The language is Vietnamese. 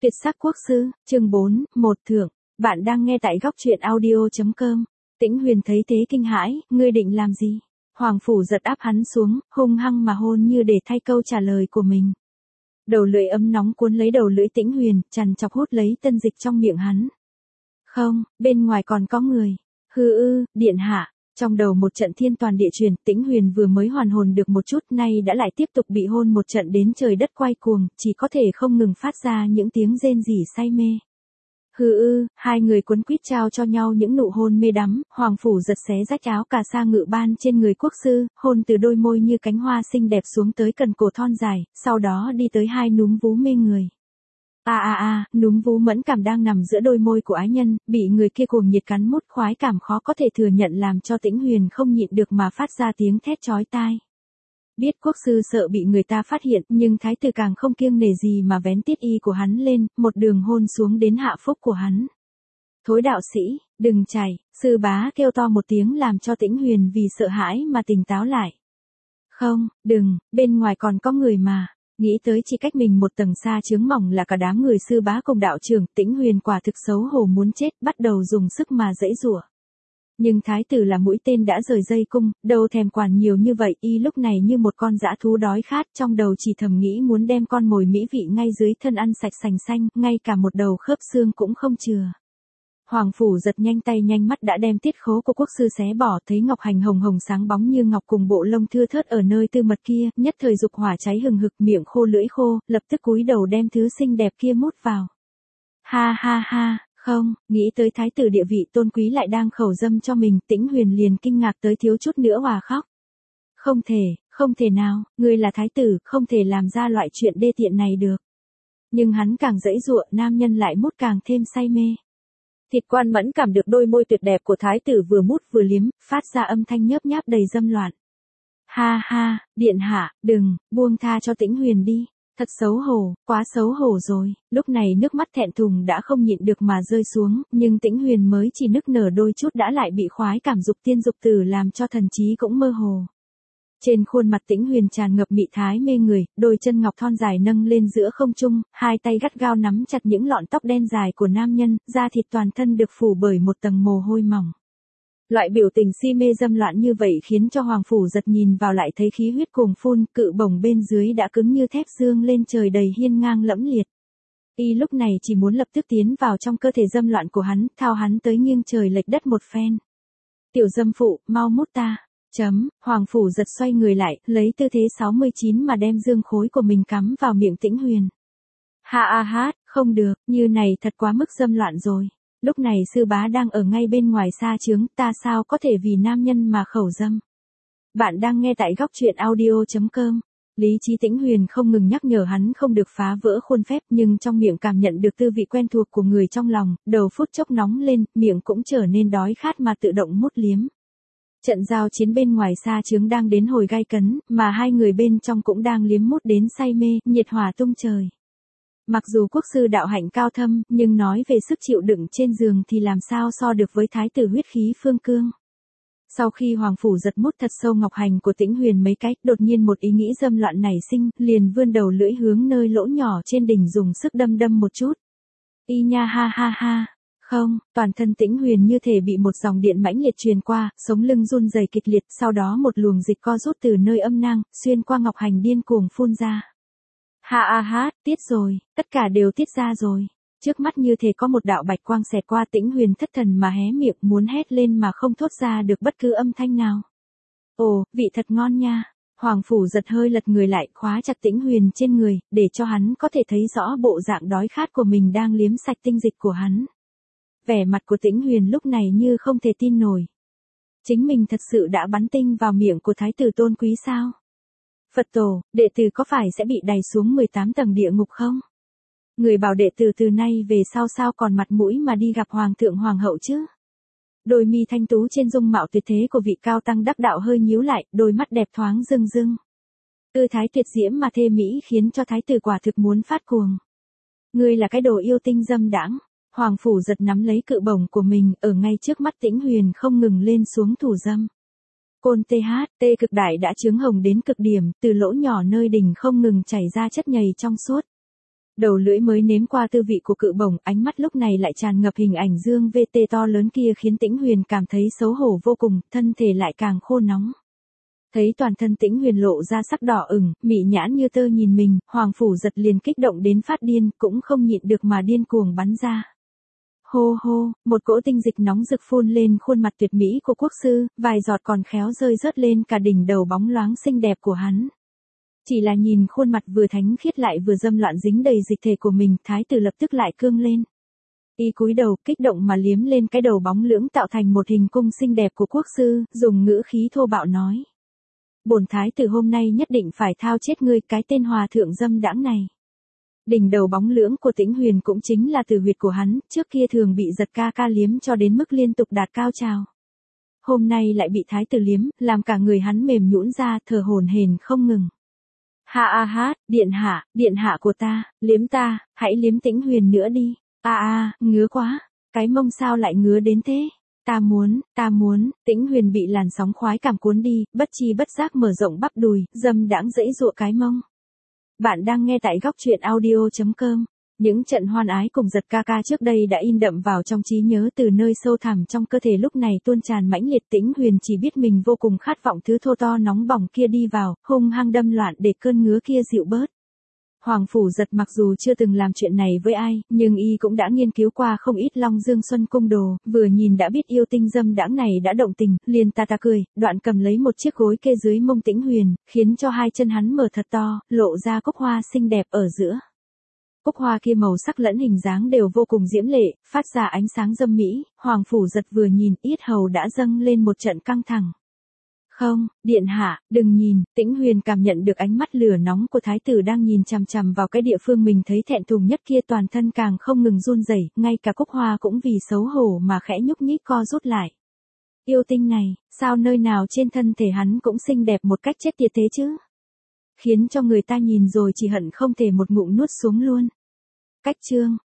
Tuyệt sắc quốc sư, chương 4, một thưởng. Bạn đang nghe tại góc truyện audio.com. Tĩnh Huyền thấy thế kinh hãi, ngươi định làm gì? Hoàng phủ giật áp hắn xuống, hung hăng mà hôn như để thay câu trả lời của mình. Đầu lưỡi ấm nóng cuốn lấy đầu lưỡi Tĩnh Huyền, chằn chọc hút lấy tân dịch trong miệng hắn. Không, bên ngoài còn có người. Điện hạ. Trong đầu một trận thiên toàn địa chuyển, Tĩnh Huyền vừa mới hoàn hồn được một chút, nay đã lại tiếp tục bị hôn một trận đến trời đất quay cuồng, chỉ có thể không ngừng phát ra những tiếng rên rỉ say mê. Hai người quấn quýt trao cho nhau những nụ hôn mê đắm, Hoàng phủ giật xé rách áo cà sa ngự ban trên người quốc sư, hôn từ đôi môi như cánh hoa xinh đẹp xuống tới cần cổ thon dài, sau đó đi tới hai núm vú mê người. Núm vú mẫn cảm đang nằm giữa đôi môi của ái nhân, bị người kia cuồng nhiệt cắn mút, khoái cảm khó có thể thừa nhận làm cho Tĩnh Huyền không nhịn được mà phát ra tiếng thét chói tai. Biết quốc sư sợ bị người ta phát hiện, nhưng thái tử càng không kiêng nể gì mà vén tiết y của hắn lên, một đường hôn xuống đến hạ phúc của hắn. Thối đạo sĩ, đừng chảy, sư bá kêu to một tiếng làm cho Tĩnh Huyền vì sợ hãi mà tỉnh táo lại. Không, đừng, bên ngoài còn có người mà. Nghĩ tới chỉ cách mình một tầng xa chướng mỏng là cả đám người sư bá cùng đạo trưởng, Tĩnh Huyền quả thực xấu hổ muốn chết, bắt đầu dùng sức mà giãy giụa. Nhưng thái tử là mũi tên đã rời dây cung, đâu thèm quản nhiều như vậy, y lúc này như một con dã thú đói khát, trong đầu chỉ thầm nghĩ muốn đem con mồi mỹ vị ngay dưới thân ăn sạch sành xanh, ngay cả một đầu khớp xương cũng không chừa. Hoàng phủ giật nhanh tay nhanh mắt đã đem tiết khố của quốc sư xé bỏ, thấy ngọc hành hồng hồng sáng bóng như ngọc cùng bộ lông thưa thớt ở nơi tư mật kia, nhất thời dục hỏa cháy hừng hực, miệng khô lưỡi khô, lập tức cúi đầu đem thứ xinh đẹp kia mút vào. Ha, không, nghĩ tới thái tử địa vị tôn quý lại đang khẩu dâm cho mình, Tĩnh Huyền liền kinh ngạc tới thiếu chút nữa hòa khóc. Không thể nào, ngươi là thái tử, không thể làm ra loại chuyện đê tiện này được. Nhưng hắn càng giãy giụa, nam nhân lại mút càng thêm say mê. Thịt quan mẫn cảm được đôi môi tuyệt đẹp của thái tử vừa mút vừa liếm, phát ra âm thanh nhớp nháp đầy dâm loạn. Ha, điện hạ, đừng, buông tha cho Tĩnh Huyền đi. Thật xấu hổ, quá xấu hổ rồi. Lúc này nước mắt thẹn thùng đã không nhịn được mà rơi xuống, nhưng Tĩnh Huyền mới chỉ nức nở đôi chút đã lại bị khoái cảm dục tiên dục tử làm cho thần trí cũng mơ hồ. Trên khuôn mặt Tĩnh Huyền tràn ngập mị thái mê người, đôi chân ngọc thon dài nâng lên giữa không trung, hai tay gắt gao nắm chặt những lọn tóc đen dài của nam nhân, da thịt toàn thân được phủ bởi một tầng mồ hôi mỏng. Loại biểu tình si mê dâm loạn như vậy khiến cho Hoàng phủ giật nhìn vào lại thấy khí huyết cuồng phun, cự bổng bên dưới đã cứng như thép dương lên trời đầy hiên ngang lẫm liệt. Y lúc này chỉ muốn lập tức tiến vào trong cơ thể dâm loạn của hắn, thao hắn tới nghiêng trời lệch đất một phen. Tiểu dâm phụ, mau mút ta. Hoàng phủ giật xoay người lại, lấy tư thế 69 mà đem dương khối của mình cắm vào miệng Tĩnh Huyền. Không được, như này thật quá mức dâm loạn rồi. Lúc này sư bá đang ở ngay bên ngoài xa chướng, ta sao có thể vì nam nhân mà khẩu dâm. Bạn đang nghe tại góc truyện audio.com. Lý trí Tĩnh Huyền không ngừng nhắc nhở hắn không được phá vỡ khuôn phép, nhưng trong miệng cảm nhận được tư vị quen thuộc của người trong lòng, đầu phút chốc nóng lên, miệng cũng trở nên đói khát mà tự động mút liếm. Trận giao chiến bên ngoài xa chướng đang đến hồi gay cấn, mà hai người bên trong cũng đang liếm mút đến say mê, nhiệt hỏa tung trời. Mặc dù quốc sư đạo hạnh cao thâm, nhưng nói về sức chịu đựng trên giường thì làm sao so được với thái tử huyết khí phương cương. Sau khi Hoàng phủ giật mút thật sâu ngọc hành của Tĩnh Huyền mấy cái, đột nhiên một ý nghĩ dâm loạn nảy sinh, liền vươn đầu lưỡi hướng nơi lỗ nhỏ trên đỉnh dùng sức đâm một chút. Y nha ha. Không, toàn thân Tĩnh Huyền như thể bị một dòng điện mãnh liệt truyền qua, sống lưng run rẩy kịch liệt, sau đó một luồng dịch co rút từ nơi âm nang, xuyên qua ngọc hành điên cuồng phun ra. Tiết rồi, tất cả đều tiết ra rồi. Trước mắt như thể có một đạo bạch quang xẹt qua, Tĩnh Huyền thất thần mà hé miệng muốn hét lên mà không thốt ra được bất cứ âm thanh nào. Ồ, vị thật ngon nha. Hoàng phủ giật hơi lật người lại, khóa chặt Tĩnh Huyền trên người, để cho hắn có thể thấy rõ bộ dạng đói khát của mình đang liếm sạch tinh dịch của hắn. Vẻ mặt của Tĩnh Huyền lúc này như không thể tin nổi. Chính mình thật sự đã bắn tinh vào miệng của thái tử tôn quý sao? Phật tổ, đệ tử có phải sẽ bị đày xuống 18 tầng địa ngục không? Người bảo đệ tử từ nay về sau sao còn mặt mũi mà đi gặp hoàng thượng hoàng hậu chứ? Đôi mi thanh tú trên dung mạo tuyệt thế của vị cao tăng đắc đạo hơi nhíu lại, đôi mắt đẹp thoáng rưng rưng. Tư thái tuyệt diễm mà thê mỹ khiến cho thái tử quả thực muốn phát cuồng. Ngươi là cái đồ yêu tinh dâm đãng. Hoàng phủ giật nắm lấy cự bổng của mình, ở ngay trước mắt Tĩnh Huyền không ngừng lên xuống thủ dâm. Côn THT cực đại đã chướng hồng đến cực điểm, từ lỗ nhỏ nơi đỉnh không ngừng chảy ra chất nhầy trong suốt. Đầu lưỡi mới nếm qua tư vị của cự bổng, ánh mắt lúc này lại tràn ngập hình ảnh Dương VT to lớn kia khiến Tĩnh Huyền cảm thấy xấu hổ vô cùng, thân thể lại càng khô nóng. Thấy toàn thân Tĩnh Huyền lộ ra sắc đỏ ửng, mị nhãn như tơ nhìn mình, Hoàng Phủ Giật liền kích động đến phát điên, cũng không nhịn được mà điên cuồng bắn ra. Hô hô, một cỗ tinh dịch nóng rực phun lên khuôn mặt tuyệt mỹ của quốc sư, vài giọt còn khéo rơi rớt lên cả đỉnh đầu bóng loáng xinh đẹp của hắn. Chỉ là nhìn khuôn mặt vừa thánh khiết lại vừa dâm loạn dính đầy dịch thể của mình, thái tử lập tức lại cương lên. Y cúi đầu, kích động mà liếm lên cái đầu bóng lưỡng tạo thành một hình cung xinh đẹp của quốc sư, dùng ngữ khí thô bạo nói. Bổn thái tử hôm nay nhất định phải thao chết ngươi, cái tên hòa thượng dâm đãng này. Đỉnh đầu bóng lưỡng của Tĩnh Huyền cũng chính là từ huyệt của hắn, trước kia thường bị Giật ca ca liếm cho đến mức liên tục đạt cao trào. Hôm nay lại bị thái tử liếm, làm cả người hắn mềm nhũn ra, thở hổn hển không ngừng. Ha a hát, điện hạ của ta, liếm ta, hãy liếm Tĩnh Huyền nữa đi. Ngứa quá, cái mông sao lại ngứa đến thế? Ta muốn, Tĩnh Huyền bị làn sóng khoái cảm cuốn đi, bất chi bất giác mở rộng bắp đùi, dâm đãng dẫy dụa cái mông. Bạn đang nghe tại góc truyện audio.com. Những trận hoan ái cùng Giật ca ca trước đây đã in đậm vào trong trí nhớ, từ nơi sâu thẳm trong cơ thể lúc này tuôn tràn mãnh liệt. Tĩnh Huyền chỉ biết mình vô cùng khát vọng thứ thô to nóng bỏng kia đi vào, hung hăng đâm loạn để cơn ngứa kia dịu bớt. Hoàng Phủ Giật mặc dù chưa từng làm chuyện này với ai, nhưng y cũng đã nghiên cứu qua không ít Long Dương Xuân cung đồ, vừa nhìn đã biết yêu tinh dâm đãng này đã động tình, liền ta cười, đoạn cầm lấy một chiếc gối kê dưới mông Tĩnh Huyền, khiến cho hai chân hắn mở thật to, lộ ra cúc hoa xinh đẹp ở giữa. Cúc hoa kia màu sắc lẫn hình dáng đều vô cùng diễm lệ, phát ra ánh sáng dâm mỹ, Hoàng Phủ Giật vừa nhìn, yết hầu đã dâng lên một trận căng thẳng. Không, điện hạ, đừng nhìn, Tĩnh Huyền cảm nhận được ánh mắt lửa nóng của thái tử đang nhìn chằm chằm vào cái địa phương mình thấy thẹn thùng nhất kia, toàn thân càng không ngừng run rẩy, ngay cả cúc hoa cũng vì xấu hổ mà khẽ nhúc nhích co rút lại. Yêu tinh này, sao nơi nào trên thân thể hắn cũng xinh đẹp một cách chết tiệt thế chứ? Khiến cho người ta nhìn rồi chỉ hận không thể một ngụm nuốt xuống luôn. Cách chương